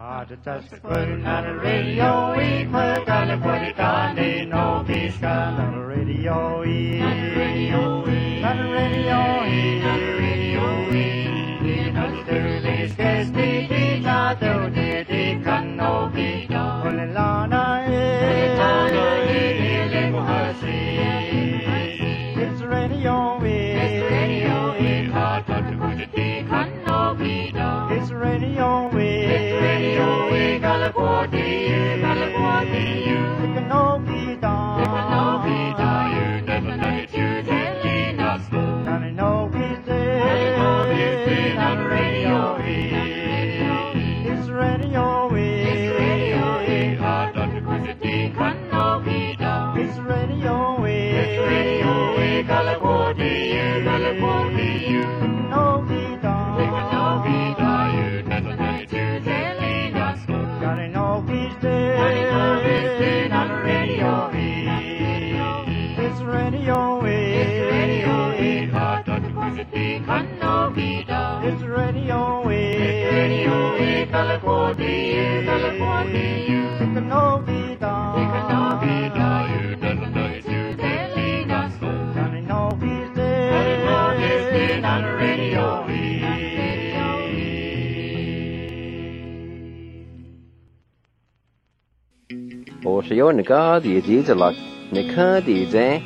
Så jo nika di di like nika di je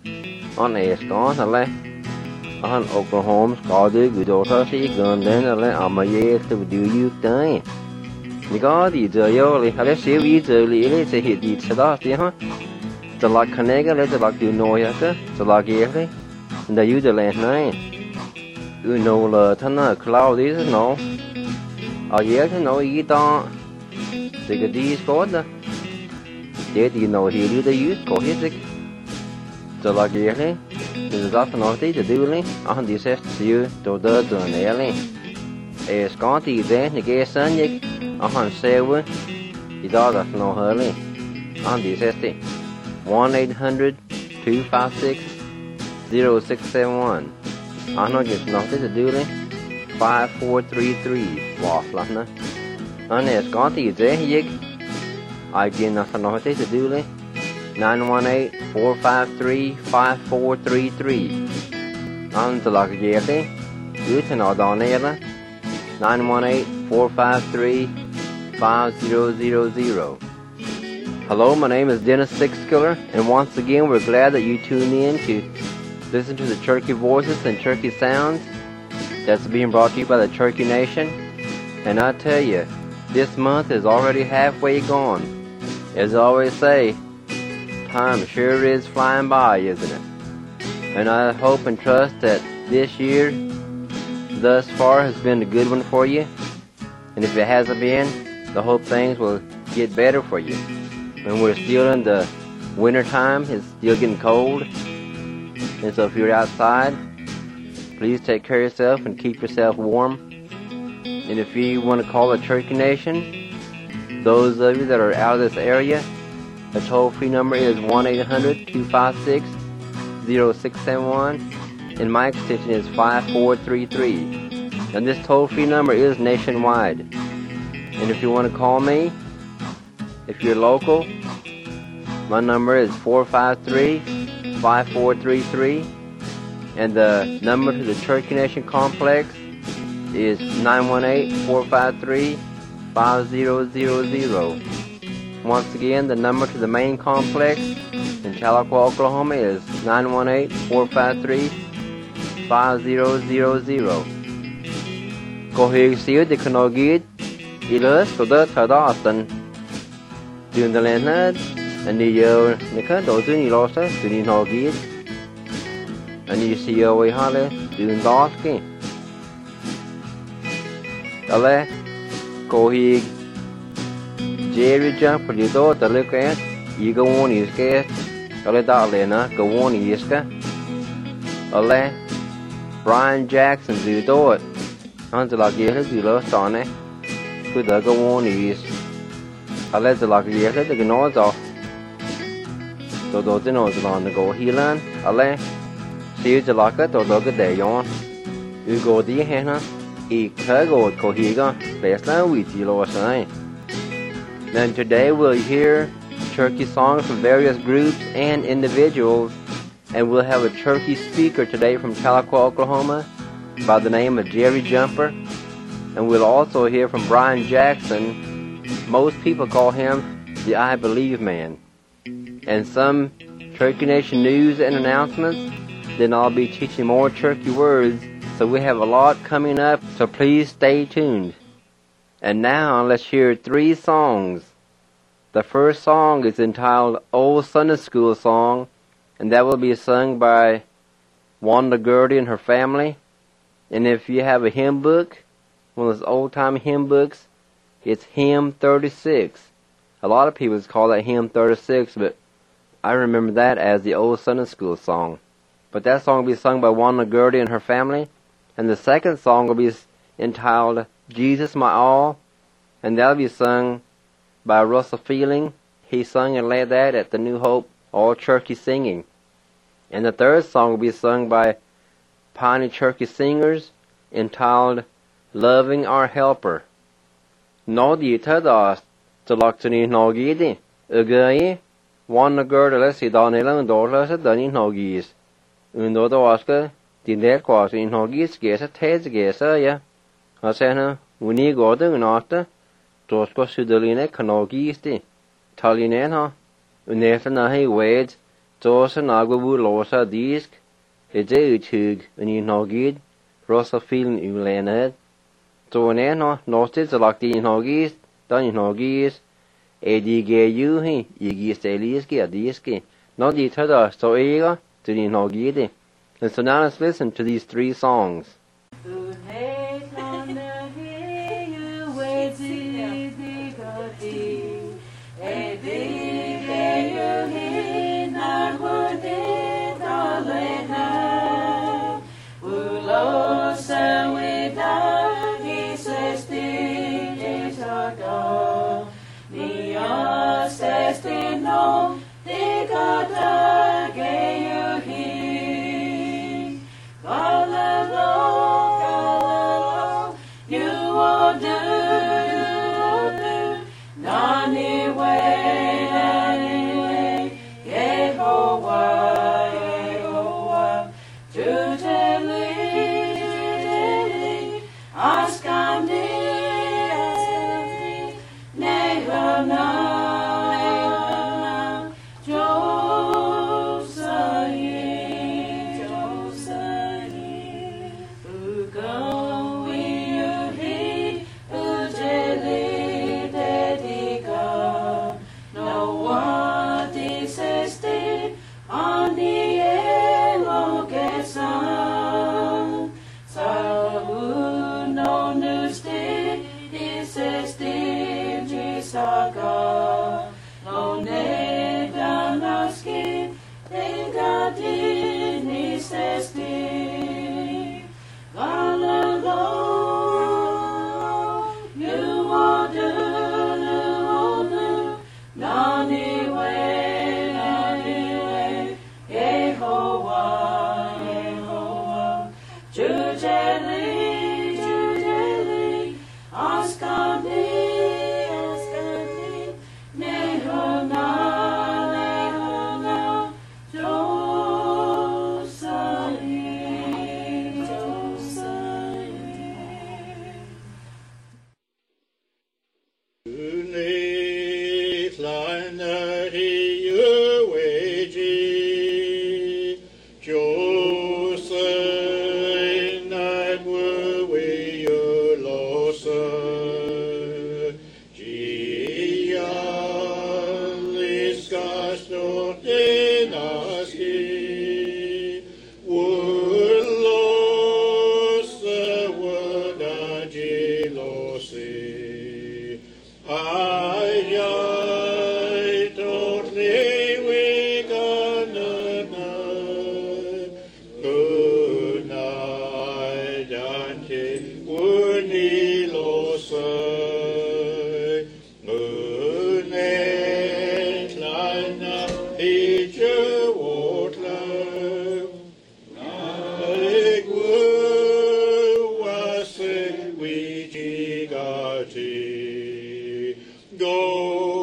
on a score ale on Oklahoma skade gudota si gunden ale amaye to do you dai nika di je yo le ale se vi je le se hit di sada ti ha the like kanega le the like do no ya ka the like ye the you the land nai you know la thana cloud is no a ye to no yi da the di score Did you know he do the use cohesive? So like yearly, this is often not the doing on the assessed you to the nearly. A scanty then the gay son yet on seven, the daughter no hurly on the assessed 1-800-256-0671. I know just nothing to do 5433 was lana. On a scanty then yet. Again, that's another thing to do. 918-453-5433. On the like yearly, you can order on there. 918-453-5000. Hello, my name is Dennis Sixkiller, and once again, we're glad that you tune in to listen to the Cherokee Voices and Cherokee Sounds that's being brought to you by the Cherokee Nation. And I tell you, this month is already halfway gone. As I always say, time sure is flying by, isn't it? And I hope and trust that this year, thus far, has been a good one for you. And if it hasn't been, I hope things will get better for you. And we're still in the winter time, it's still getting cold. And so if you're outside, please take care of yourself and keep yourself warm. And if you want to call the Cherokee Nation, those of you that are out of this area, the toll-free number is 1-800-256-0671, and my extension is 5433. And this toll-free number is nationwide. And if you want to call me, if you're local, my number is 453-5433, and the number to the Cherokee Nation Complex is 918-453-5000. Once again, the number to the main complex in Tahlequah, Oklahoma is 918-453-5000. Cô Huyền xíu thì khăn ghi ilus của the Austin. During the land and the year the door to the lost to the Nogid. And you see away Halle doing the asking. Ale cô Huyền Jerry jump for the door to look at you go on his cast. Ale Darlena go on his ka. Ale Brian Jackson do it. Until I get it, you lost on it. Could I go on is I let the lucky get it, the nose off. So those nose on the go healing. I let see the luck at or dog a day on. You go the henna, he can go Cohiga, best now with you lost. Then today we'll hear Cherokee songs from various groups and individuals, and we'll have a Cherokee speaker today from Tahlequah, Oklahoma, by the name of Jerry Jumper. And we'll also hear from Brian Jackson. Most people call him the I Believe Man. And some Cherokee Nation news and announcements. Then I'll be teaching more Cherokee words, so we have a lot coming up, so please stay tuned. And now let's hear 3 songs. The first song is entitled Old Sunday School Song, and that will be sung by Wanda Gertie and her family. And if you have a hymn book, one of those old-time hymn books, it's Hymn 36. A lot of people call that Hymn 36, but I remember that as the Old Sunday School Song. But that song will be sung by Wanda Gertie and her family. And the second song will be entitled Jesus My All, and that will be sung by Russell Fielding. He sung and led that at the New Hope All Cherokee Singing. And the third song will be sung by Piney Cherokee Singers, entitled Loving Our Helper. Nodi Tadas, Telaktani Nogidi, Ugai, Wanda Gertie, let's see, Daniel Dorlas, Dani Nogis. Undo Oscar, the dead quas in Nogis, Gesa, Teds Gesa, ya. Hasana, Winnie Gordon and after, Tosco Sudaline, Canogisti, Talinena, Unethanahi Wades, Tosa Nagabu Losa Disc, Ejutug, and in Nogid, Russell Field in Ulaned, Tonena, Nostis, Alakti in Nogis, Dani Nogis, Edigu, Igis Eliski, Adiski, not the Tada, so eager. And so now let's listen to these 3 songs. Go.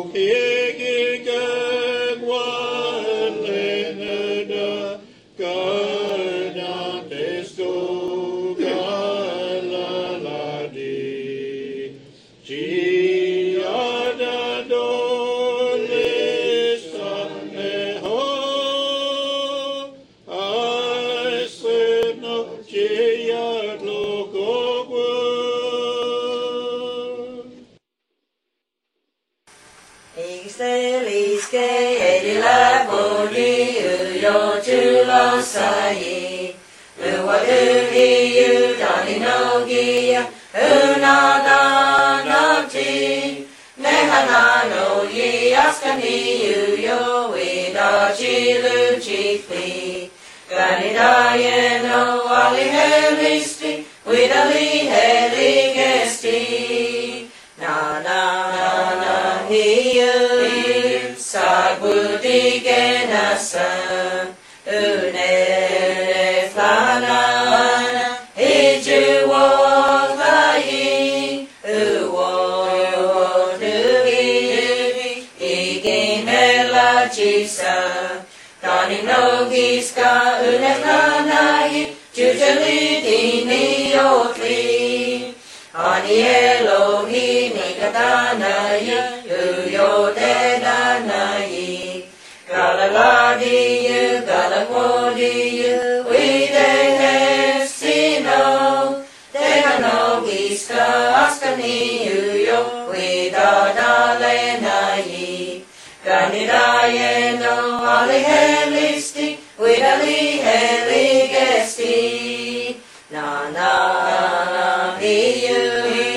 Steliske edila bodi uyo chulo sayi. Uwa duhi udani nogia unadanati. Nehana no ye askani uyo wida chilu chifi. Ganidaye no ali helisti widali heligesti. Na na na na hiu sabudi genasa une flana hiju wahi uwo dugi igimela chisa dani nogiska une flana jujali dini otli ani Elohim nikatanayi uyo denanayi galaladiyu galakodiyu widehestino tehanogiska askani uyo widadalenayi ganidayeno alihelisti widali heligesti na na na hiyu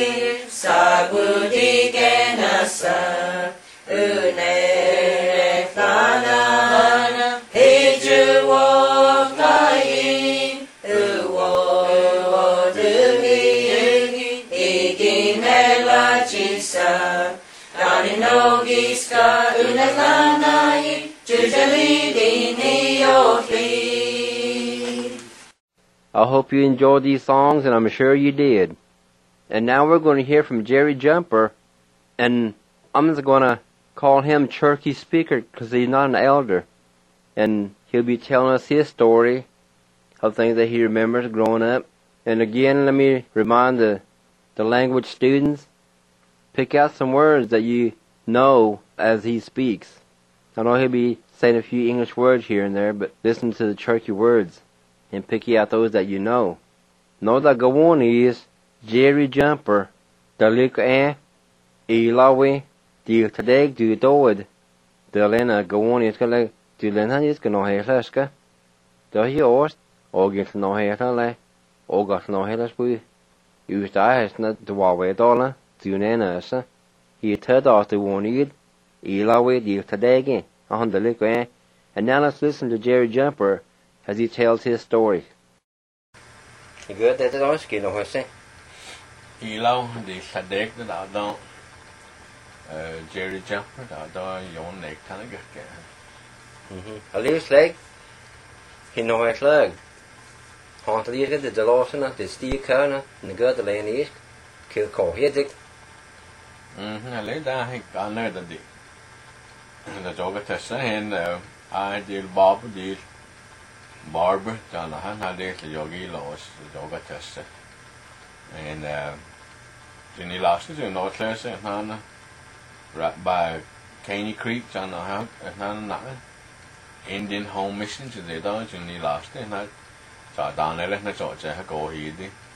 sabudi genasa une flana hiju wokai uwo dugi igimela chisa dani nogiska une flana jujali dini ofli. I hope you enjoyed these songs, and I'm sure you did. And now we're going to hear from Jerry Jumper, and I'm just going to call him Cherokee Speaker because he's not an elder. And he'll be telling us his story of things that he remembers growing up. And again, let me remind the language students, pick out some words that you know as he speaks. I know he'll be saying a few English words here and there, but listen to the Cherokee words and pick out those that you know. Know that go on is Jerry Jumper, the lick Ilawi, the Tadeg, the Doid, the Lena go on is gonna do Lena is gonna have Laska. The Yost, or get no hair to lay, or got no hair as we used eyes not the Huawei dollar, do Nana, sir. He turned off the one eat, Ilawi, the Tadeg, on the lick and now let's listen to Jerry Jumper as he tells his story. You good? That's all skin of say. Ilo, the Sadek, the Dado, Jerry Jumper, the Dado, your neck, kind of get. A little slag. He know his leg. Haunt the ear, the Delosina, the steel corner, and the good the lane is. Kill call here, I laid down, I got another day. The Joga Tessa, and I did Bob, did Barbara, John, I did the Yogi Loss, the Joga Tessa. And Jenny lost it, you know, Class and Hannah, right by Caney Creek, John, and Hannah, Indian Home Mission to the dog, Jenny lost it, and I saw down there, and I saw Jack go here.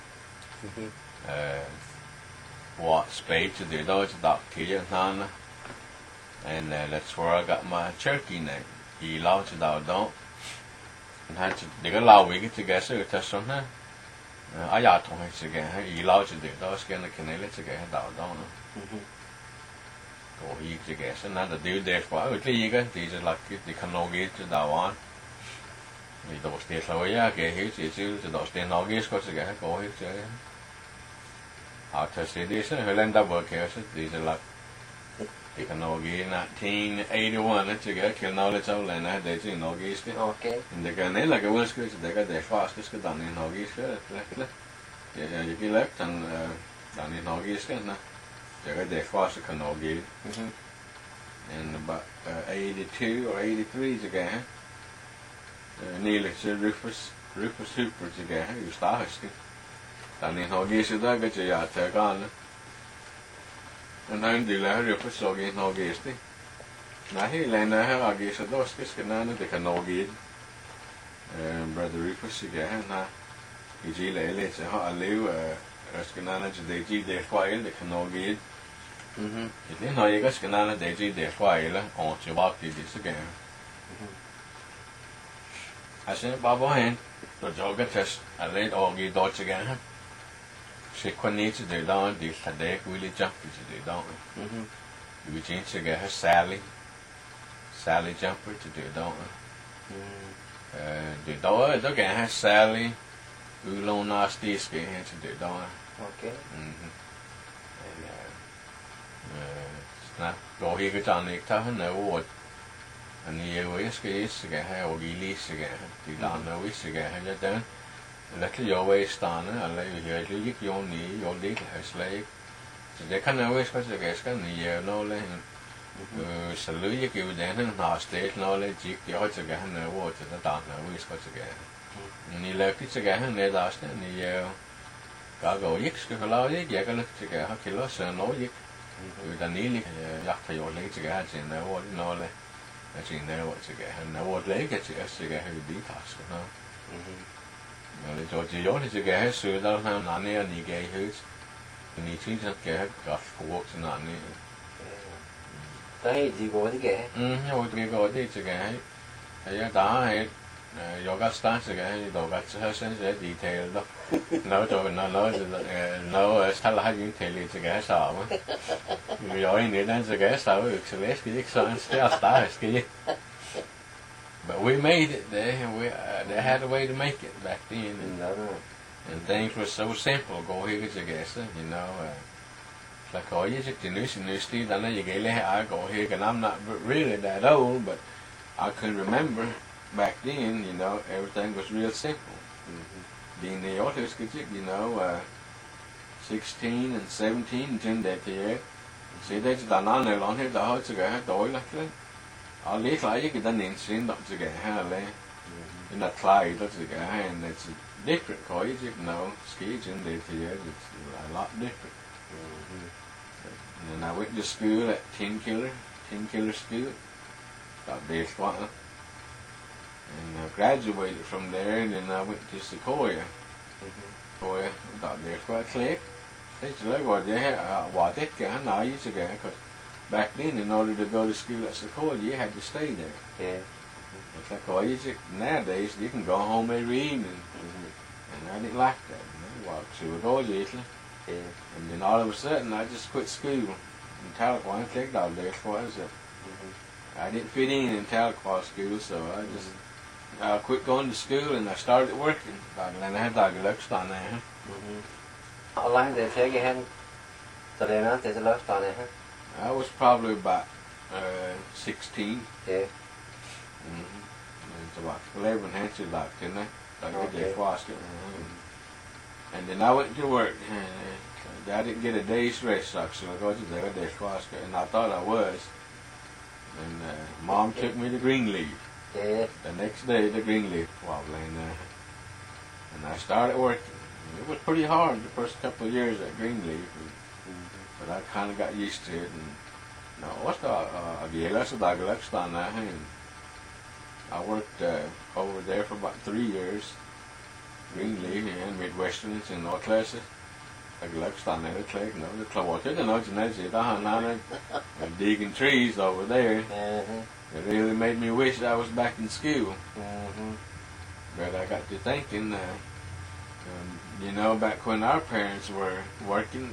What spade to the dog, Dr. and Hannah, and that's where I got my Cherokee name. He lost it out, don't. And had to dig a low wig together with us on her. I got to make again. He lost it, those can the canal to get out, don't. Go he together, and then the dude there for it. You got these are like the canoe get to that one. We don't stay so, yeah, get here to those stay no gates, because again, go here to I'll test this, and he'll end up working. These are like the canoe get 1981, it's a good knowledge of land. They say no gates. Okay. And the canal like a windscreen, they got their fastest done in no gates. Yeah, you get left and done in no gates. They got their fastest canoe gate. And about 82 or 83 again. Nearly Rufus Hooper again, you start. Done in no gates, I got your yard take on. And I'm the Rufus so again no gates. Now he land there, I guess those kids can none of the canoe gate. Brother Rufus again, he's a late, I live, Rascanana, the G. They file the canoe gate. It no you guys can na de ji de fly la on to walk this again. I said Baba hen to jog test I laid all the dots again. She couldn't need to do down the day really jump to do down. We changed to get her Sally jumper to do down. The door to get her Sally Ulo nasty skin to do down. Okay. Snap go here go down the town no wood. And the always is to get her or release again. The down no wish to get her down. Little your waist on it, and let you hear you your knee, your leg, her leg. So they can't always go to get the year no lane. Salute you give them and our state knowledge, you go to get her water the down no wish go to get. And he left it to get her near last and the year. Go yicks, go allow you, you can look to get her kilos and no yick. With a nearly yak for your leg to get in the water, no lay. That's in there what to get her, no what leg gets us to get her detox. Well, it's you only to get her so that I'm not near any gay house. And he treats up get her got walks and not near. Đấy gì có thế kìa. What we go to get her. I died. Yoga starts to get her, though that's her sense of detail. No, no, still have you tell you to get some. You're in it and to get so it's less get so still starts. But we made it there. They had a way to make it back then, and things were so simple. Go here together, you know. Like all you just new Steve, I know you get I go here, and I'm not really that old, but I can remember back then, you know, everything was real simple. Being the others, you know, 16 and 17, in that year. See, they just done on there long here, the whole to get door like that. I'll leave like you get an instant up to get her in that cloud up to get her, and it's different college, you know, skis in there here, it's a lot different. And then I went to school at Tin Killer School, got this one, and I graduated from there, and then I went to Sequoia. Sequoia, got this one click. It's like what they had, what they can, I used to get, because back then, in order to go to school at Sequoia, you had to stay there. Yeah. It's like, well, nowadays, you can go home every evening. And I didn't like that. I walked to a go usually. Yeah. And then all of a sudden, I just quit school in Tahlequah. I clicked out there for it. I didn't fit in Tahlequah school, so I quit going to school and I started working. And I had Dagalux down there. Online they take a hand. So they're not, there's a lot on it, I was probably about 16. Yeah. It's about 11 hands like, didn't I? Okay. And then I went to work. I didn't get a day's rest, so I go to the dishwasher, and I thought I was. And Mom took me to Greenleaf. Yeah. The next day, the Greenleaf wobbling there. And I started working. It was pretty hard the first couple of years at Greenleaf, but I kind of got used to it. And no, what's the I worked over there for about 3 years. Greenleaf and Midwesterners in North Classes. Digging trees over there. It really made me wish I was back in school. But I got to thinking, you know, back when our parents were working,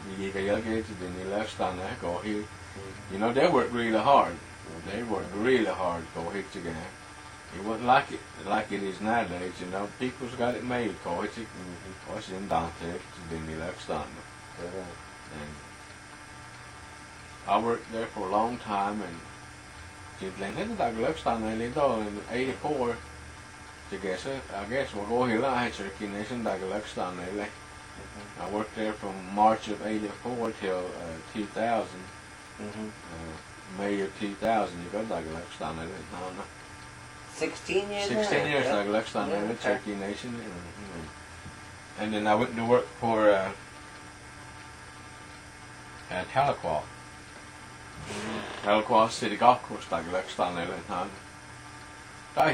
you know, they worked really hard. They worked really hard to go hit together. It wasn't like it is nowadays, you know. People's got it made, what's in Dante, and I worked there for a long time, and in 84, I guess we'll go here, I had Cherokee Nation, I worked there from March of 84 till 2000, May of 2000, you got Dagalextan, no. 16 years? 16 years, Dagalextan, Cherokee Nation. And then I went to work for Tahlequah. Tahlequah City Golf Course, Dagalextan, I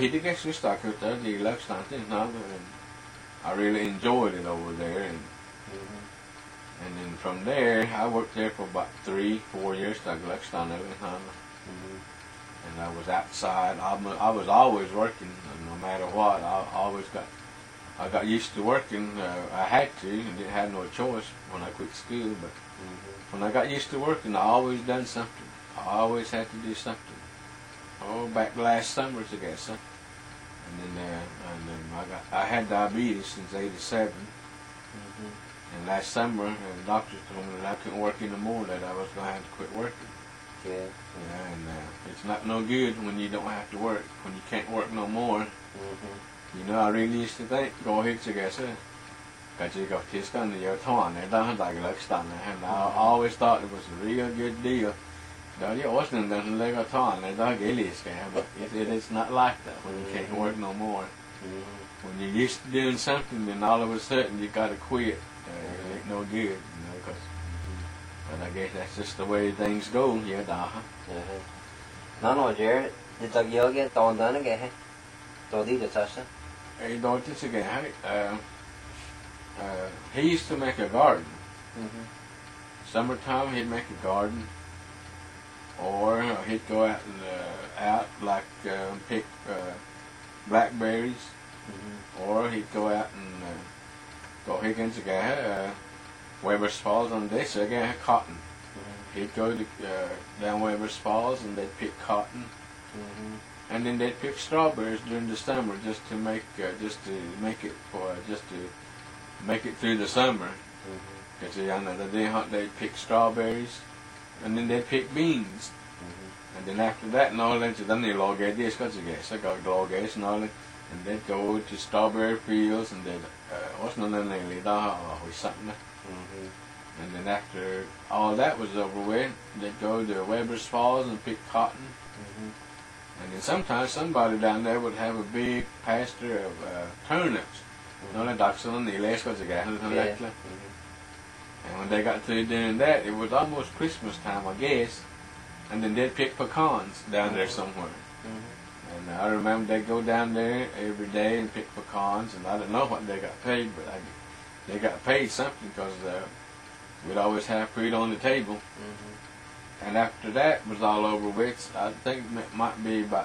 really enjoyed it over there, and then from there, I worked there for about 3-4 years. I got on everything. And I was outside. I was always working, no matter what. I got used to working. I had to, and didn't have no choice when I quit school. But when I got used to working, I always done something. I always had to do something. Oh, back last summer, I guess. And then I had diabetes since '87. And last summer, the doctors told me that I couldn't work anymore. That I was going to have to quit working. Yeah. And it's not no good when you don't have to work, when you can't work no more. You know, I really used to think, go ahead, I guess, because you got this done, you're torn, they're done like looks done, and I always thought it was a real good deal. But it is not like that when you can't work no more. When you're used to doing something, then all of a sudden you got to quit. It ain't no good, you know, but I guess that's just the way things go, yeah, No, Jared, did the yoga don't done again? Don't eat the session. Hey, don't this again. He used to make a garden. Summertime, he'd make a garden, or he'd go out and pick blackberries, or he'd go out and go Higgins again. Weber's Falls on this again, cotton. He'd go to down Weber's Falls and they'd pick cotton, and then they'd pick strawberries during the summer just to make it through the summer. Because they'd pick strawberries, and then they'd pick beans, and then after that and all that, then they log this because I got log and all that, and they'd go to strawberry fields and they'd something. And then after all that was over with, they'd go to Weber's Falls and pick cotton. And then sometimes somebody down there would have a big pasture of turnips. And when they got through doing that, it was almost Christmas time, I guess. And then they'd pick pecans down there somewhere. And I remember they'd go down there every day and pick pecans, and I don't know what they got paid, but they got paid something because we'd always have food on the table. And after that was all over with, I think it might be about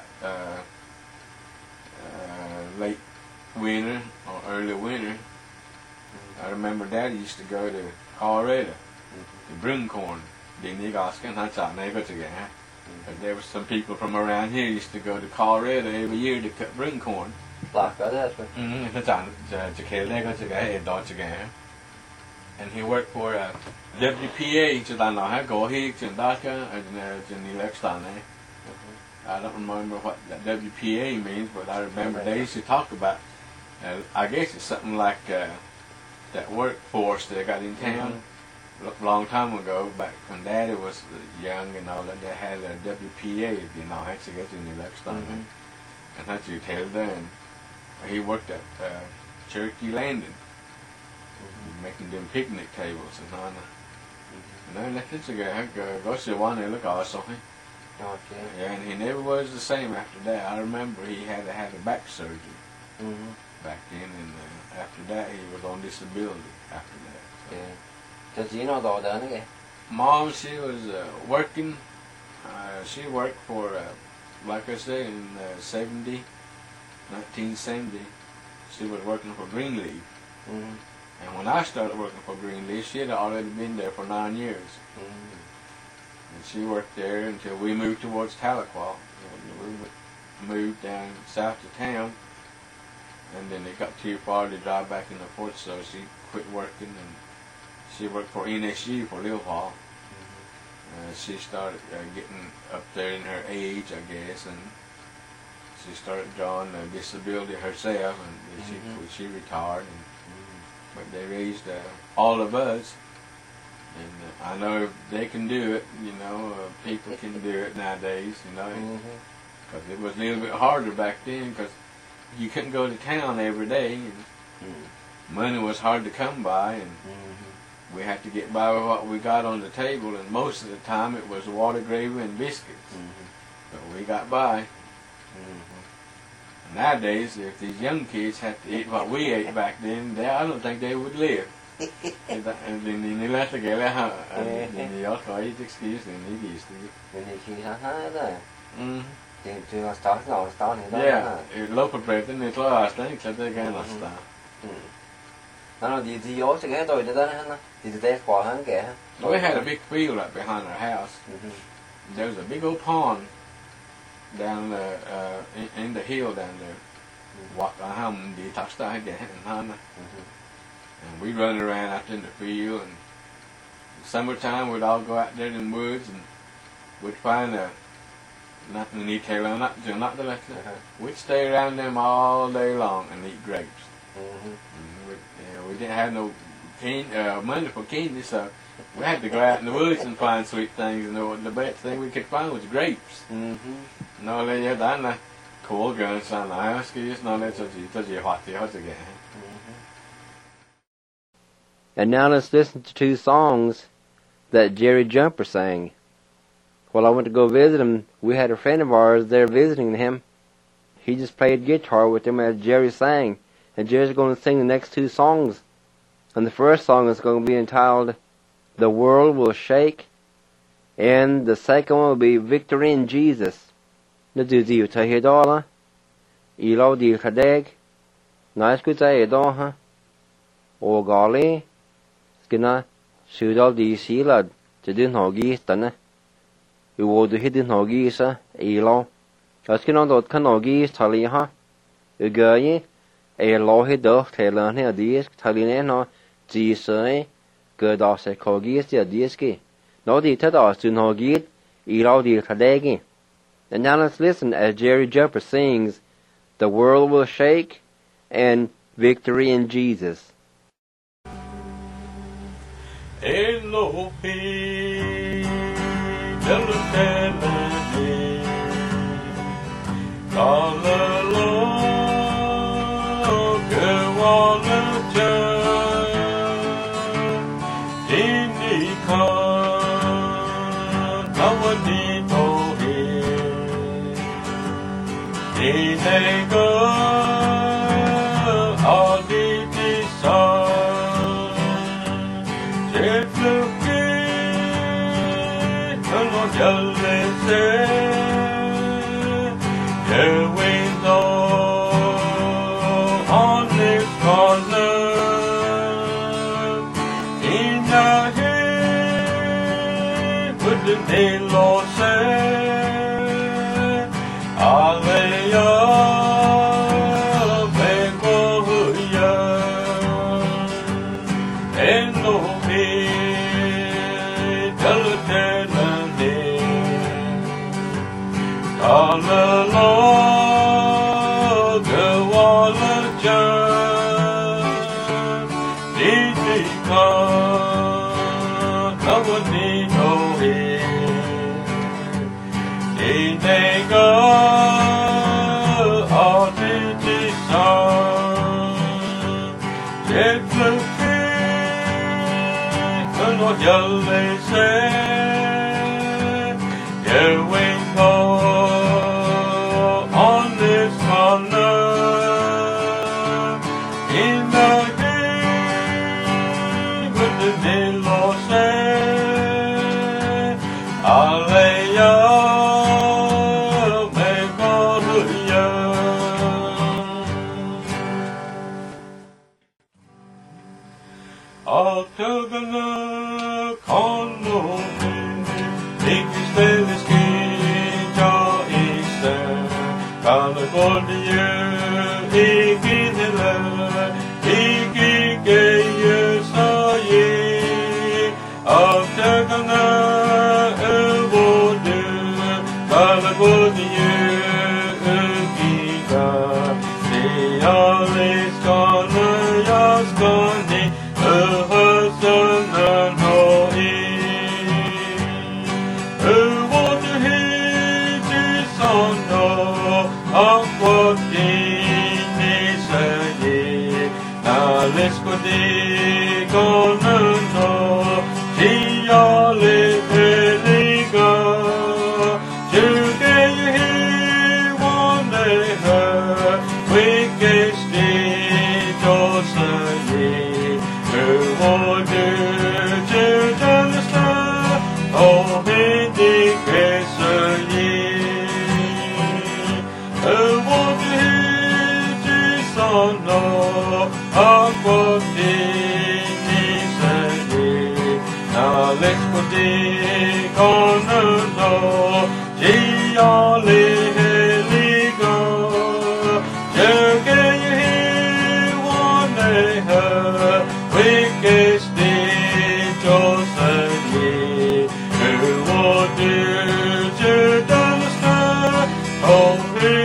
late winter or early winter. I remember Dad used to go to Colorado to bring corn. But there was some people from around here used to go to Colorado every year to bring corn. And he worked for WPA, I don't remember what that WPA means, but I remember they used to talk about, I guess it's something like that workforce they got in town a long time ago, back when Daddy was young and all that. They had a WPA, and that's you tell them. He worked at Cherokee Landing, making them picnic tables and all that. And then go see one look also. Yeah, and he never was the same after that. I remember he had a back surgery back then, and after that he was on disability after that. So. Does you know all done again? Mom, she was working. She worked for, like I said, in 1970. She was working for Greenleaf. And when I started working for Greenleaf, she had already been there for 9 years. And she worked there until we moved towards Tahlequah. We moved down south of town, and then it got too far to drive back in the fort, so she quit working, and she worked for NSU for a little while. She started getting up there in her age, I guess, and she started drawing a disability herself, and she retired. But they raised all of us, and I know if they can do it, you know, people can do it nowadays, you know, because it was a little bit harder back then, because you couldn't go to town every day, and money was hard to come by, and we had to get by with what we got on the table, and most of the time it was water, gravy, and biscuits. But we got by. Nowadays, if these young kids had to eat what we ate back then, I don't think they would live. Ni lærte gælde her, ni også var i det skis, ni ikke i stil. Men det kigger her der. Det var starten af starten i dag. Ja, local bread, den tror jeg slet ikke, det kan jeg starte. No, de also get out of that. Did they for hunger? We had a big field right behind our house. There was a big old pond down in the hill down there. What the touched out again, and we run around out in the field. And summertime, we'd all go out there in the woods, and we'd find nothing to eat. Not the left. We'd stay around them all day long and eat grapes. We didn't have no money for candy, so we had to go out in the woods and find sweet things. And the best thing we could find was grapes. No, they had that cool guns on the house. No, that's your hot again. And now let's listen to two songs that Jerry Jumper sang. While I went to go visit him, we had a friend of ours there visiting him. He just played guitar with him as Jerry sang. And Jerry's going to sing the next two songs. And the first song is going to be entitled The World Will Shake. And the second one will be Victory in Jesus. Na du diu ta he dala. Ilo diu kadeg. Nice good say do ha. O golly. Skina sudal di silad. To din hogi stana. You would do hidden hogi sa. Ilo. Skina dot kan hogi tali ha. You go lo he do tela ne adies taline no ji sai go da se kogi sti adies ki no di ta da su no gi lo di kadegi. And now let's listen as Jerry Jumper sings The World Will Shake and Victory in Jesus. Let's go, L'exploité qu'on a, j'ai en les gars, je gagne one her, wicked state Joseph, who would do the oh,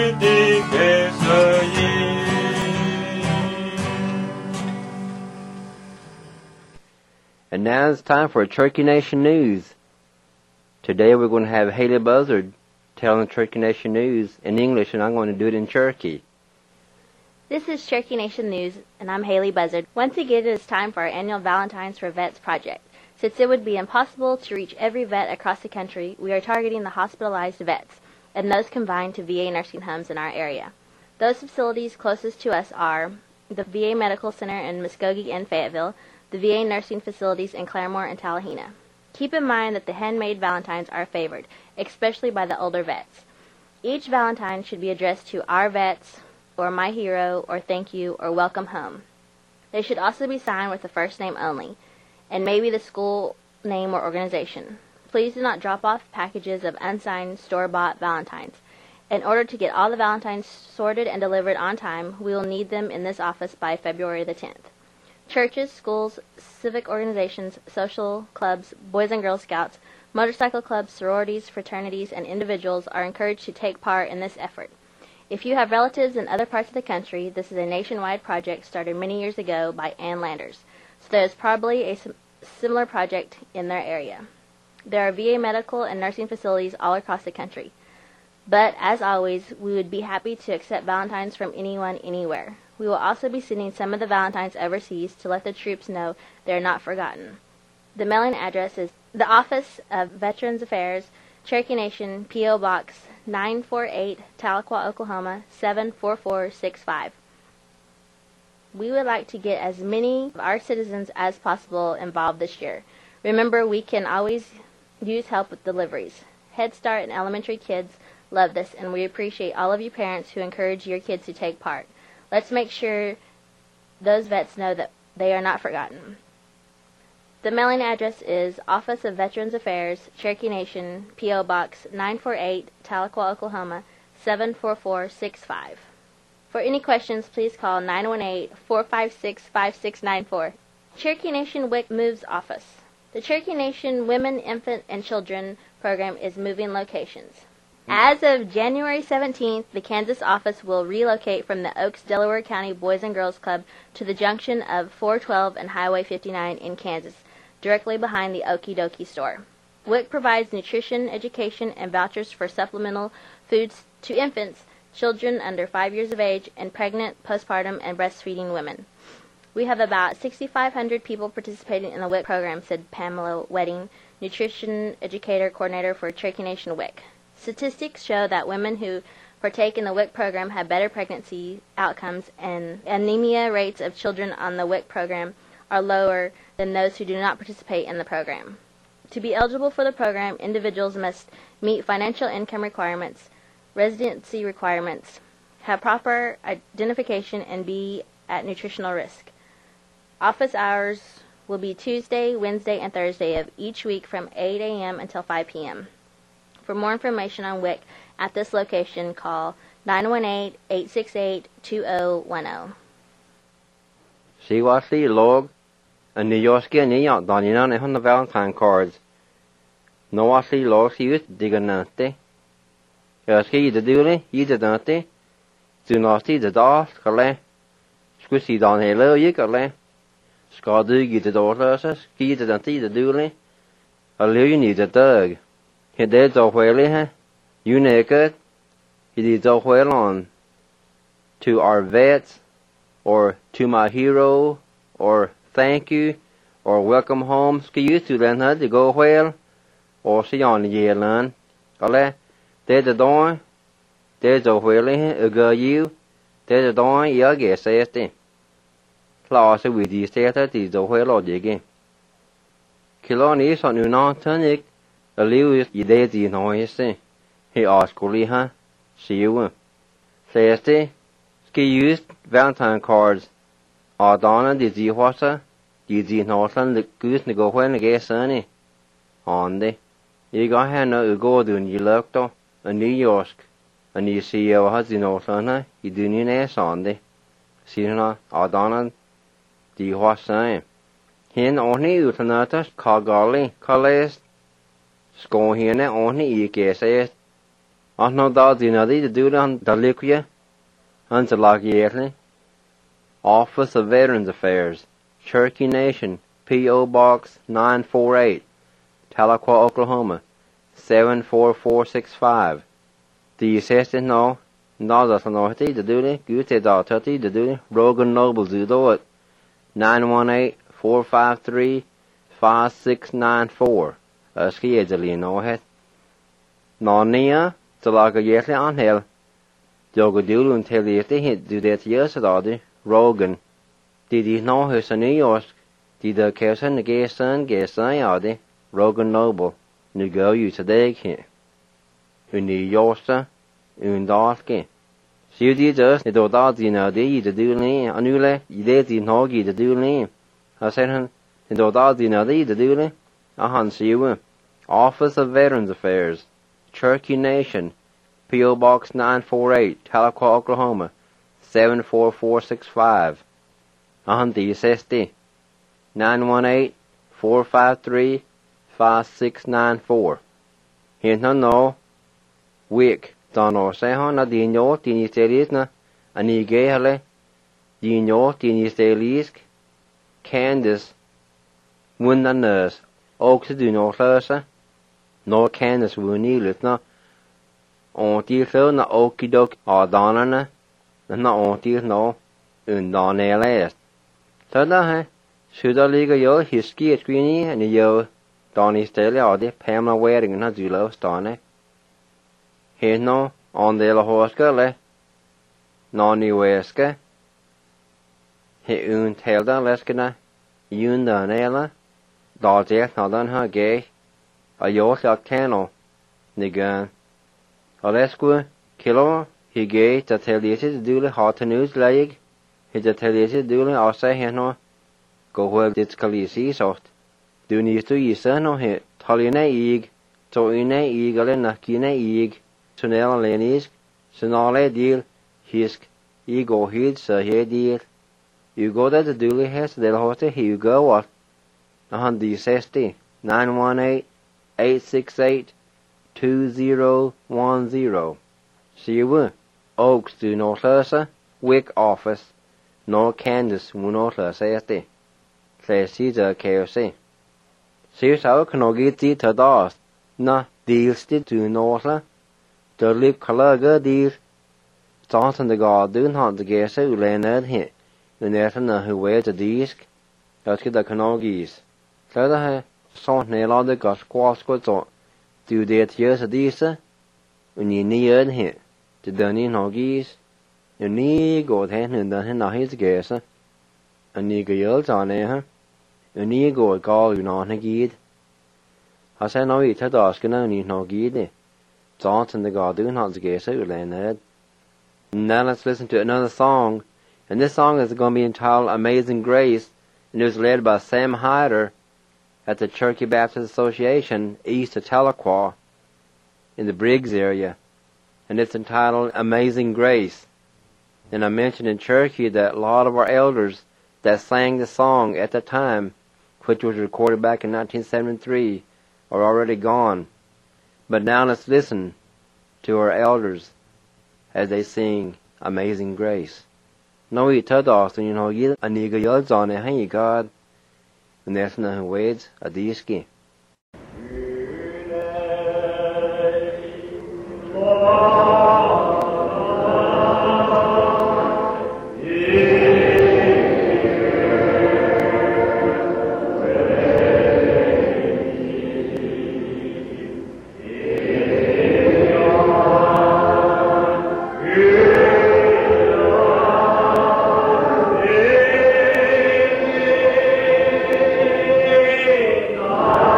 and now it's time for Cherokee Nation News. Today we're going to have Haley Buzzard telling Cherokee Nation News in English, and I'm going to do it in Cherokee. This is Cherokee Nation News, and I'm Haley Buzzard. Once again, it is time for our annual Valentines for Vets project. Since it would be impossible to reach every vet across the country, we are targeting the hospitalized vets and those confined to VA nursing homes in our area. Those facilities closest to us are the VA Medical Center in Muskogee and Fayetteville, the VA nursing facilities in Claremore and Tallahena. Keep in mind that the handmade Valentines are favored, especially by the older vets. Each Valentine should be addressed to Our Vets, or My Hero, or Thank You, or Welcome Home. They should also be signed with the first name only, and maybe the school name or organization. Please do not drop off packages of unsigned store-bought Valentines. In order to get all the Valentines sorted and delivered on time, we will need them in this office by February the 10th. Churches, schools, civic organizations, social clubs, Boys and Girl Scouts, motorcycle clubs, sororities, fraternities, and individuals are encouraged to take part in this effort. If you have relatives in other parts of the country, this is a nationwide project started many years ago by Ann Landers, so there is probably a similar project in their area. There are VA medical and nursing facilities all across the country. But, as always, we would be happy to accept Valentines from anyone, anywhere. We will also be sending some of the Valentines overseas to let the troops know they are not forgotten. The mailing address is the Office of Veterans Affairs, Cherokee Nation, P.O. Box 948, Tahlequah, Oklahoma 74465. We would like to get as many of our citizens as possible involved this year. Remember, we can always use help with deliveries. Head Start and elementary kids love this, and we appreciate all of you parents who encourage your kids to take part. Let's make sure those vets know that they are not forgotten. The mailing address is Office of Veterans Affairs, Cherokee Nation, P.O. Box 948, Tahlequah, Oklahoma 74465. For any questions, please call 918-456-5694. Cherokee Nation WIC moves office. The Cherokee Nation Women, Infant, and Children program is moving locations. As of January 17th, the Kansas office will relocate from the Oaks, Delaware County Boys and Girls Club to the junction of 412 and Highway 59 in Kansas, directly behind the Okie Dokie store. WIC provides nutrition, education, and vouchers for supplemental foods to infants, children under 5 years of age, and pregnant, postpartum, and breastfeeding women. We have about 6,500 people participating in the WIC program, said Pamela Wedding, Nutrition Educator Coordinator for Cherokee Nation WIC. Statistics show that women who partake in the WIC program have better pregnancy outcomes, and anemia rates of children on the WIC program are lower than those who do not participate in the program. To be eligible for the program, individuals must meet financial income requirements, residency requirements, have proper identification, and be at nutritional risk. Office hours will be Tuesday, Wednesday, and Thursday of each week from 8 a.m. until 5 p.m. For more information on WIC at this location, call 918-868-2010. See what's the log? And New York skin on the Valentine cards. No what's the log, see it, diganante. Ski the duly, you the dante. Do not see the dog, Carle. Squishy down here, low, you Carle. Scadu, you the daughters, ski the dante, the duly. A little you need a dog. He did so well, you naked. He did so well on to our vets, or to my hero, or thank you, or welcome home. Ski you to learn how to go well, or see on the year learn. Carle, there's the door, there's a wheeling, a girl you, there's a door, you get safety. Class with the state is the whale of the game. Kilon is on your non tonic. A little you daisy noise, he asked Goliha, see you. Thursday, ski used Valentine cards. Donna, did you water? Did you know the goose to go when the gay sunny? on the. You got Hannah who go doing you looked up in New York, and you see you has in Northland, you do need ass on the. See na, Adana, the horse name. Hen only utanatas, Kagali, Kales, Sko hene only you guess it. I no doubt the nadi to do on the liquia, and the lag Office of Veterans Affairs, Cherokee Nation, P.O. Box 948, Tahlequah, Oklahoma 74465. The assistant no that's an authority to do it, good authority to do it, Rogan Noble do it 918-453-5694. Ski easily no het. Nania, the lag a yetly on hill. Jogo dulu until the hit do that years at all. Rogan, did he know his New York? Did the person the gay son yadi? Rogan Noble, nu go you today here. Un New Yorkster, un darke. See you just, the dog you know, the do name, anule, you did the nogi the do name. I said him, the dog you know, the do name. See you. Office of Veterans Affairs, Cherokee Nation, P.O. Box 948, Tahlequah, Oklahoma 74465. The SSD 918-453-5694. Here no Wick Donor Sehon na dinyo tinistelis na anigehale dinyo tinistelisk Candace Wunda nurse ook te doen oorleuzen no Candace wunilit na ontier na okidok adanerne na ontier no undanelest. Tada he Suda liga yo hiski et queenie and yo Donny Staley adi Pamela wearing na zulo stane. He no on de la horska le noni weske. He telda leskena yunda nela da zet nadan ha gay a yo sak tano nigan. Alesku kilo he gay ta teliete dule hot news leg. He ta teliete dule asa he no go where dit kalisi soft. Du ni to yisa no he taline ig to ine igale nakine ig tunel lenis sunale deal hisk ego hid sa he deal. You go that the dule has del hote he you go what the 60 918-868-2010. See you Oaks do no lursa Wick office no Candace no lursa Say Caesar KFC. See how can I get it to dust? Na deals to northla. The lip color deal. Johnson the god do not the guess who landed here. The nether who wears the disc. That's get the canogis. So the son nail the got squash got on. Do that years a decent. When you near here. The dunny noggies. You need go hand and then his guess. And nigger yells on there. You need go call you not a guide. I said no eat at ask and only no guide. Johnson the god do not the guess who landed. Now let's listen to another song. And this song is going to be entitled Amazing Grace. And it was led by Sam Hyder at the Cherokee Baptist Association east of Tahlequah in the Briggs area. And it's entitled Amazing Grace. And I mentioned in Cherokee that a lot of our elders that sang the song at the time, which was recorded back in 1973, are already gone. But now let's listen to our elders as they sing Amazing Grace. No eat tados and you know you a nigga yells on it, hey God. And there's no words a diski. God.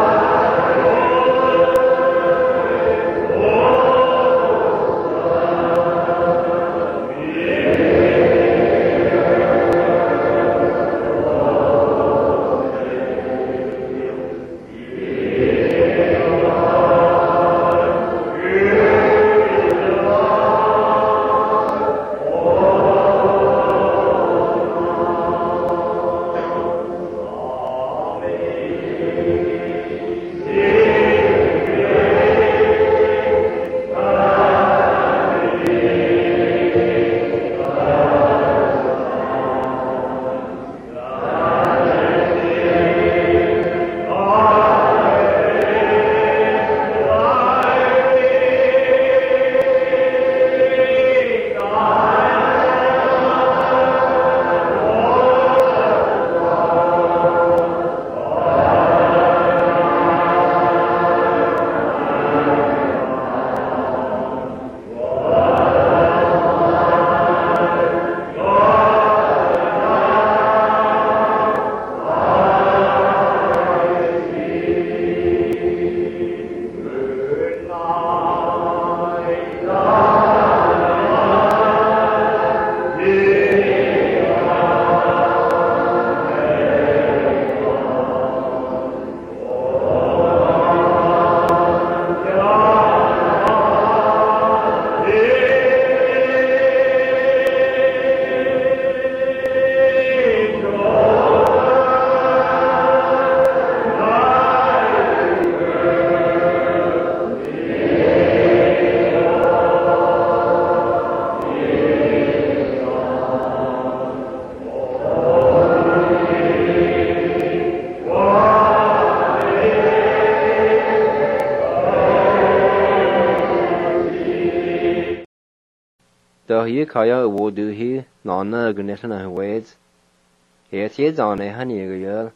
So you call your will do he, non gunnetan ways. Yes, he's on a honey girl.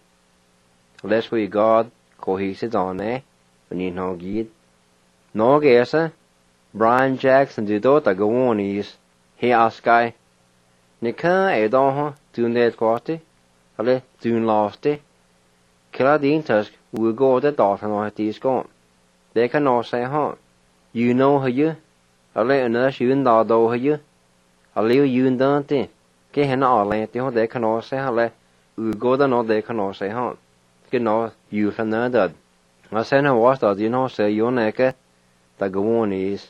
Lest we God, cohesive on a, when you know gid. No guesser, Brian Jackson did out a go on is, he ask I. Nika a don doing that quarty, a le doing lost it. Killa the interest will go the daughter on these gone. They can all say, huh? You know her you? A le nurse you know her you? A little you don't think. Get him all land the they can all say, le, we go the no they can all say, huh? Get no, you can know that. I send her what does you know say your neck, the go on is.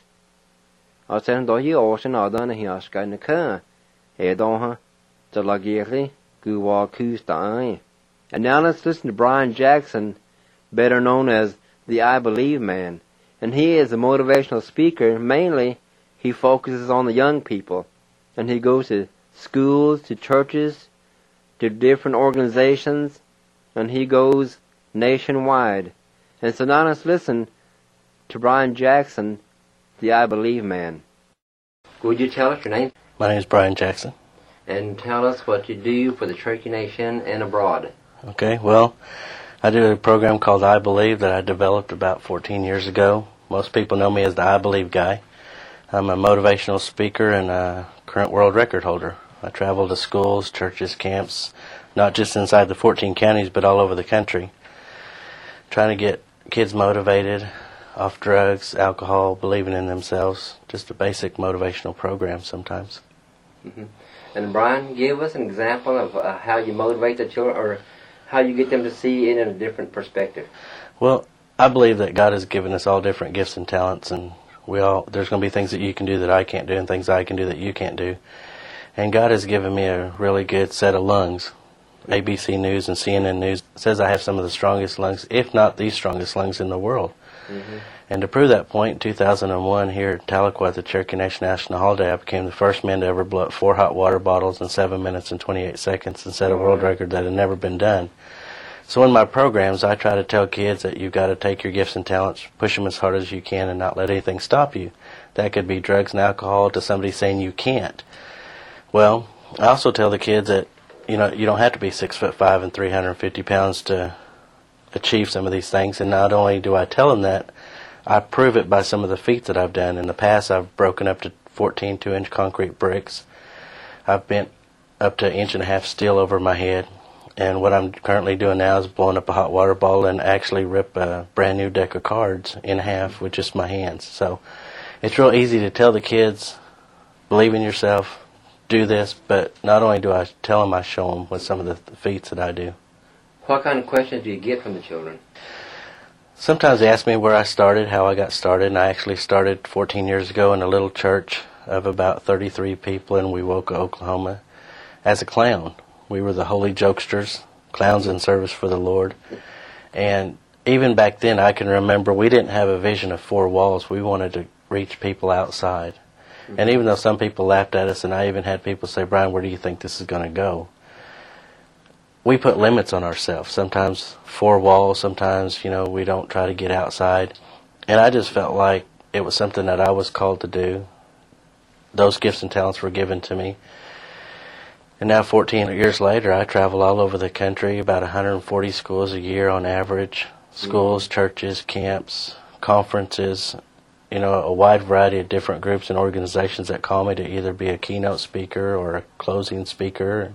I send though you also know done here, sky in the car. Hey, don't huh? The luggage, go walk who's dying. And now let's listen to Brian Jackson, better known as the I Believe Man. And he is a motivational speaker. Mainly, he focuses on the young people. And he goes to schools, to churches, to different organizations, and he goes nationwide. And so now let's listen to Brian Jackson, the I Believe Man. Would you tell us your name? My name is Brian Jackson. And tell us what you do for the Cherokee Nation and abroad. Okay, well, I do a program called I Believe that I developed about 14 years ago. Most people know me as the I Believe guy. I'm a motivational speaker and a current world record holder. I travel to schools, churches, camps, not just inside the 14 counties, but all over the country, trying to get kids motivated, off drugs, alcohol, believing in themselves, just a basic motivational program sometimes. Mm-hmm. And Brian, give us an example of how you motivate the children, or how you get them to see it in a different perspective. Well, I believe that God has given us all different gifts and talents, and there's going to be things that you can do that I can't do, and things I can do that you can't do. And God has given me a really good set of lungs. ABC News and CNN News says I have some of the strongest lungs, if not the strongest lungs in the world. Mm-hmm. And to prove that point, in 2001 here at Tahlequah at the Cherokee Nation National Holiday, I became the first man to ever blow up 4 hot water bottles in 7 minutes and 28 seconds and set a world record that had never been done. So in my programs, I try to tell kids that you've got to take your gifts and talents, push them as hard as you can, and not let anything stop you. That could be drugs and alcohol to somebody saying you can't. Well, I also tell the kids that you don't have to be 6'5" and 350 pounds to achieve some of these things. And not only do I tell them that, I prove it by some of the feats that I've done. In the past, I've broken up to 14 2-inch concrete bricks. I've bent up to 1.5 inches steel over my head. And what I'm currently doing now is blowing up a hot water bottle and actually rip a brand new deck of cards in half with just my hands. So it's real easy to tell the kids, believe in yourself, do this, but not only do I tell them, I show them with some of the feats that I do. What kind of questions do you get from the children? Sometimes they ask me where I started, how I got started, and I actually started 14 years ago in a little church of about 33 people in Wewoka, Oklahoma, as a clown. We were the holy jokesters, clowns in service for the Lord. And even back then, I can remember we didn't have a vision of 4 walls. We wanted to reach people outside. Mm-hmm. And even though some people laughed at us, and I even had people say, Brian, where do you think this is going to go? We put limits on ourselves. Sometimes 4 walls, sometimes, we don't try to get outside. And I just felt like it was something that I was called to do. Those gifts and talents were given to me. And now 14 years later, I travel all over the country, about 140 schools a year on average. Schools, churches, camps, conferences, a wide variety of different groups and organizations that call me to either be a keynote speaker or a closing speaker.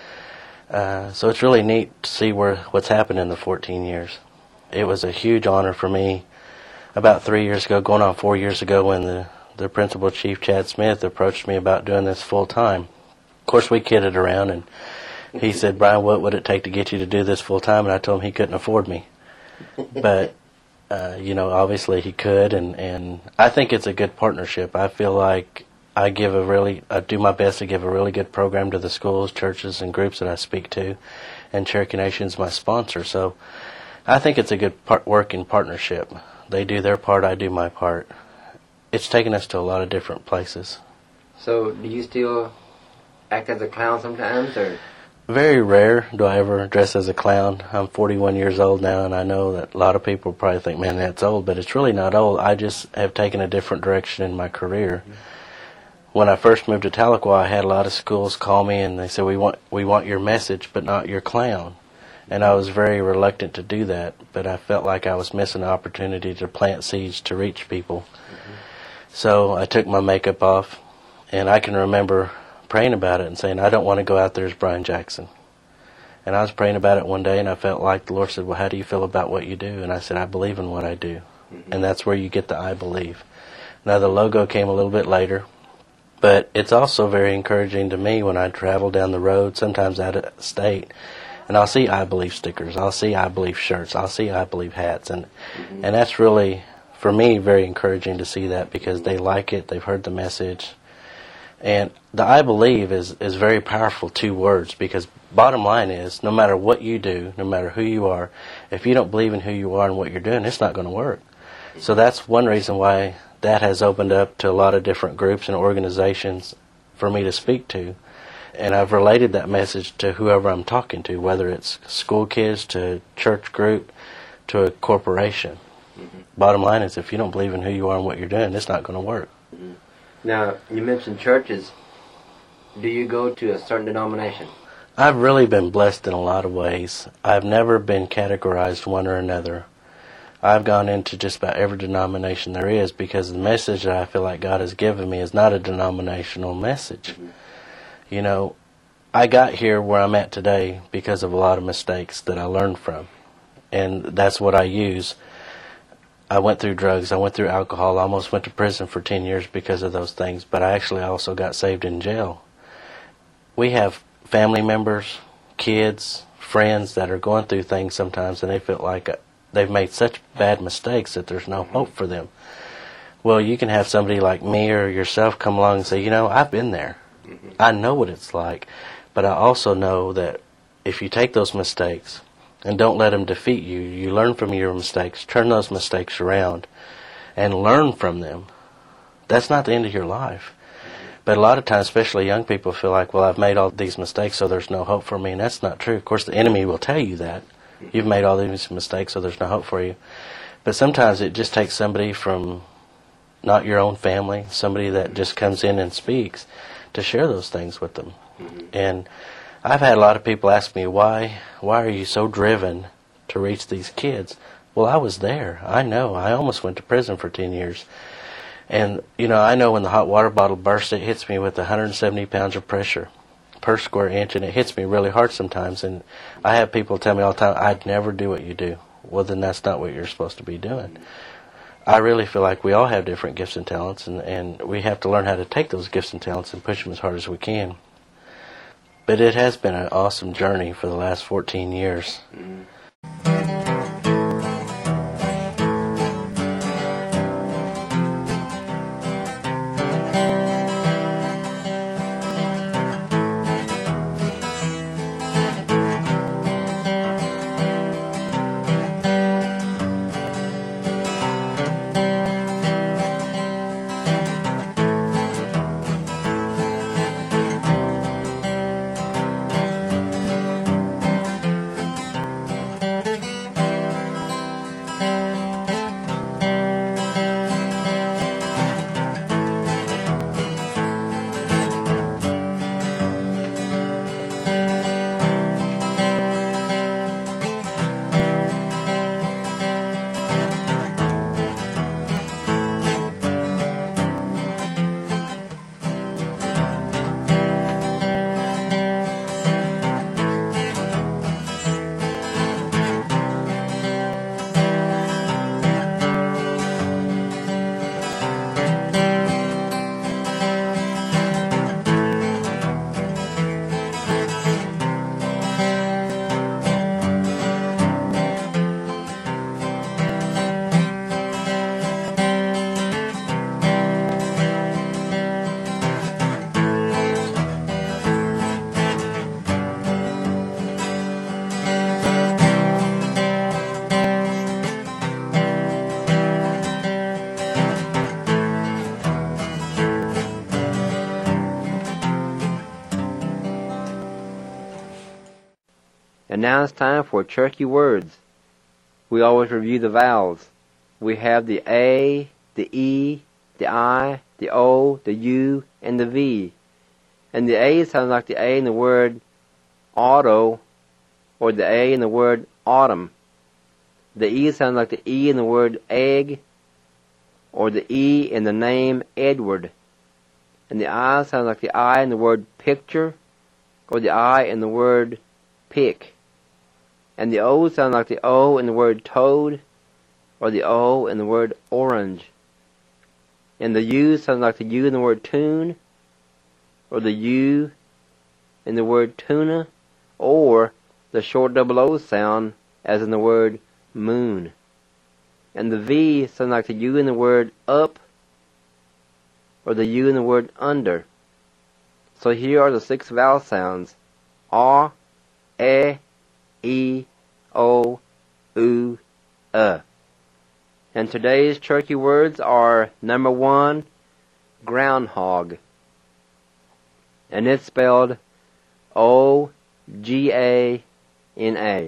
So it's really neat to see what's happened in the 14 years. It was a huge honor for me about 3 years ago, going on 4 years ago, when the principal chief, Chad Smith, approached me about doing this full time. Of course, we kidded around, and he said, Brian, what would it take to get you to do this full time? And I told him he couldn't afford me. But, obviously he could, and I think it's a good partnership. I feel like I do my best to give a really good program to the schools, churches, and groups that I speak to, and Cherokee Nation's my sponsor. So I think it's a good working partnership. They do their part, I do my part. It's taken us to a lot of different places. So do you still act as a clown sometimes, or? Very rare do I ever dress as a clown. I'm 41 years old now, and I know that a lot of people probably think, man, that's old, but it's really not old. I just have taken a different direction in my career. when I first moved to Tahlequah, I had a lot of schools call me and they said, we want your message, but not your clown. And I was very reluctant to do that, but I felt like I was missing an opportunity to plant seeds to reach people. So I took my makeup off, and I can remember praying about it and saying, I don't want to go out there as Brian Jackson. And I was praying about it one day, and I felt like the Lord said, well, how do you feel about what you do? And I said, I believe in what I do. And that's where you get the I believe. Now, the logo came a little bit later, but it's also very encouraging to me when I travel down the road, sometimes out of state, and I'll see I believe stickers, I'll see I believe shirts, I'll see I believe hats, and that's really, for me, very encouraging to see that because they like it, they've heard the message. And the I believe is very powerful, 2 words, because bottom line is, no matter what you do, no matter who you are, if you don't believe in who you are and what you're doing, it's not going to work. So that's one reason why that has opened up to a lot of different groups and organizations for me to speak to. And I've related that message to whoever I'm talking to, whether it's school kids, to church group, to a corporation. Bottom line is, if you don't believe in who you are and what you're doing, it's not going to work. Now, you mentioned churches. Do you go to a certain denomination? I've really been blessed in a lot of ways. I've never been categorized one or another. I've gone into just about every denomination there is because the message that I feel like God has given me is not a denominational message. You know, I got here where I'm at today because of a lot of mistakes that I learned from. And that's what I use. I went through drugs, I went through alcohol, I almost went to prison for 10 years because of those things, but I actually also got saved in jail. We have family members, kids, friends that are going through things sometimes and they feel like they've made such bad mistakes that there's no hope for them. Well, you can have somebody like me or yourself come along and say, you know, I've been there. I know what it's like. But I also know that if you take those mistakes and don't let them defeat you, you learn from your mistakes, turn those mistakes around, and learn from them. That's not the end of your life. But a lot of times, especially young people, feel like, well, I've made all these mistakes, so there's no hope for me. And that's not true. Of course, the enemy will tell you that. You've made all these mistakes, so there's no hope for you. But sometimes it just takes somebody from not your own family, somebody that just comes in and speaks, to share those things with them. And I've had a lot of people ask me, why are you so driven to reach these kids? Well, I was there. I know. I almost went to prison for 10 years. And, you know, I know when the hot water bottle bursts, it hits me with 170 pounds of pressure per square inch, and it hits me really hard sometimes. And I have people tell me all the time, I'd never do what you do. Well, then that's not what you're supposed to be doing. I really feel like we all have different gifts and talents, and we have to learn how to take those gifts and talents and push them as hard as we can. But it has been an awesome journey for the last 14 years. And now it's time for Cherokee Words. We always review the vowels. We have the A, the E, the I, the O, the U, and the V. And the A sounds like the A in the word auto, or the A in the word autumn. The E sounds like the E in the word egg, or the E in the name Edward. And the I sounds like the I in the word picture, or the I in the word pick. And the O sounds like the O in the word toad, or the O in the word orange. And the U sounds like the U in the word tune, or the U in the word tuna, or the short double O sound as in the word moon. And the V sounds like the U in the word up, or the U in the word under. So here are the 6 vowel sounds: A, E, E, O, U, And today's Cherokee words are number 1, groundhog. And it's spelled O-G-A-N-A.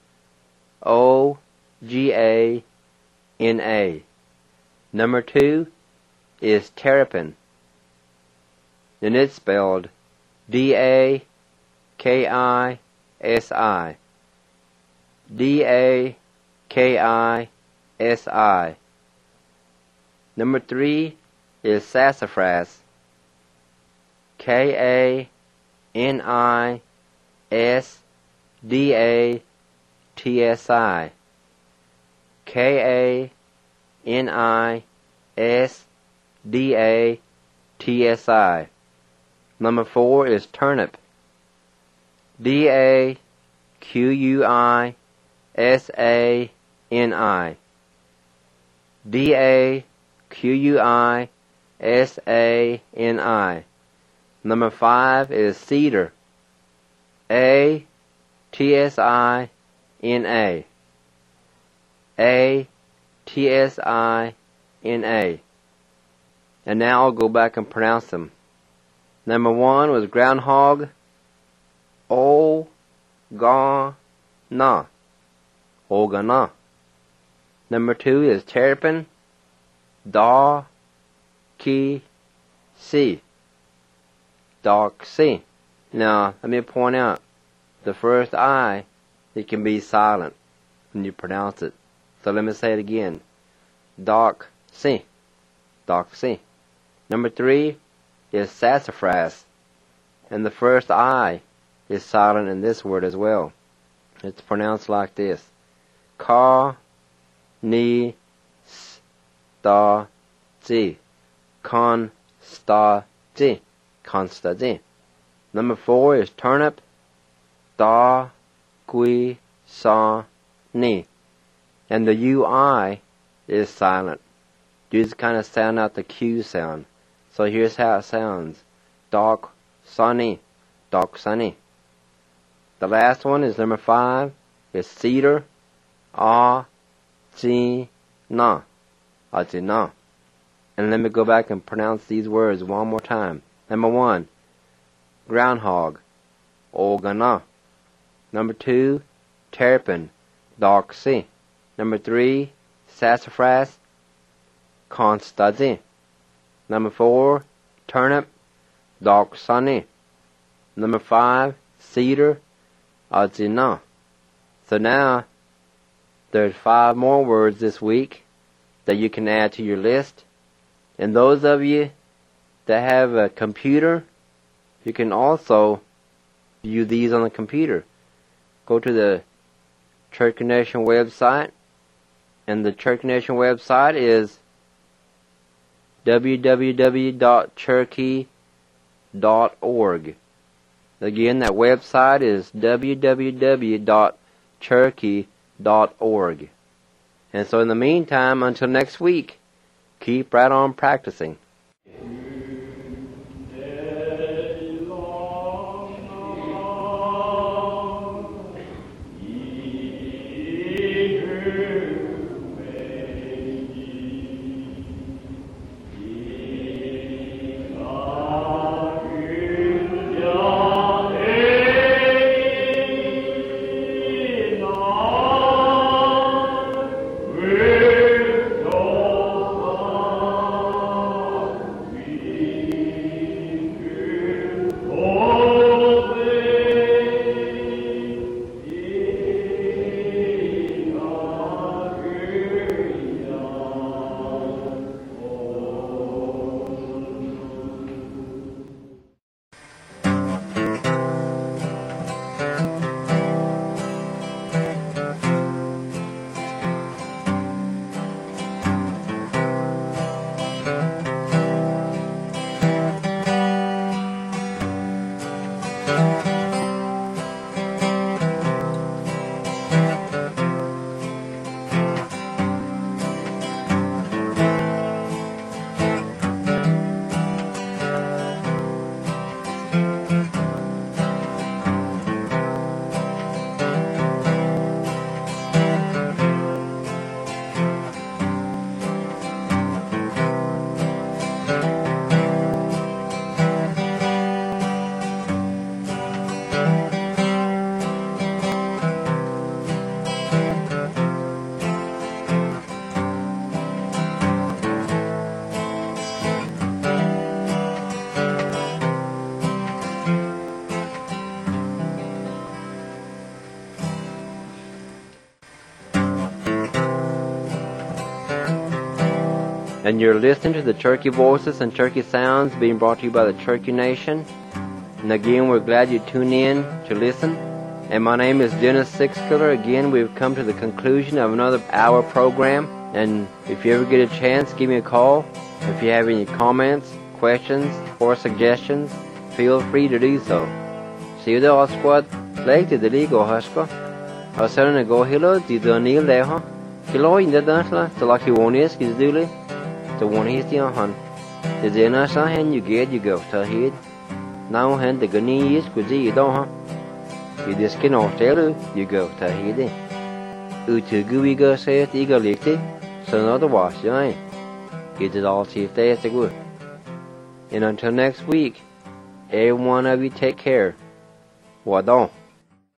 O-G-A-N-A. Number 2 is terrapin. And it's spelled D-A-K-I-S-I. D-A-K-I-S-I. Number 3 is sassafras. K-A-N-I-S-D-A-T-S-I. K-A-N-I-S-D-A-T-S-I. Number 4 is turnip. D-A-Q-U-I-S-A-N-I. D-A-Q-U-I-S-A-N-I. Number 5 is cedar. A-T-S-I-N-A. A-T-S-I-N-A. And now I'll go back and pronounce them. Number 1 was groundhog. O-ga-na. O-ga-na. Number 2 is terrapin. Da-ki-si. Da-ki-si. Now, let me point out, the first I, it can be silent when you pronounce it. So let me say it again. Da-ki-si. Da-ki-si. Number 3 is sassafras. And the first I is silent in this word as well. It's pronounced like this. Ka-ni-sta-ti. Con-sta-ti. Con-sta-ti. Number 4 is turnip. Da-qui-sa-ni. And the U-I is silent. You just kind of sound out the Q sound. So here's how it sounds. Dak-sa-ni. Dak-sa-ni. The last one is number 5. Is cedar. A-ti-na. A-ti-na. And let me go back and pronounce these words one more time. Number 1, groundhog. O-ga-na. Number 2, terrapin. Da-ki-si. Number 3, sassafras. Con-sta-ti. Number 4, turnip. Da-ki-sa-ni. Number 5, cedar. A-ti-na. So now, there's 5 more words this week that you can add to your list. And those of you that have a computer, you can also view these on the computer. Go to the Cherokee Nation website, and the Cherokee Nation website is www.cherokee.org. Again, that website is www.cherokee.org. And so in the meantime, until next week, keep right on practicing. And you're listening to the Cherokee Voices and Cherokee Sounds being brought to you by the Cherokee Nation. And again, we're glad you tuned in to listen. And my name is Dennis Sixkiller. Again, we've come to the conclusion of another hour program. And if you ever get a chance, give me a call. If you have any comments, questions, or suggestions, feel free to do so. See you there, squad. Like the Deligo Husker. I was telling a go hello, the Daniel there. Hello, in the dance, the lucky one is Duli. The one he's the on. The dinner hand you get, you go to head. Now, hand the gunny is good, you don't, You just can off tell you go to head. To gooey go say it, eager licked. So not the wash, you ain't. Get it all see if there's a good. And until next week, every one of you take care. What don't?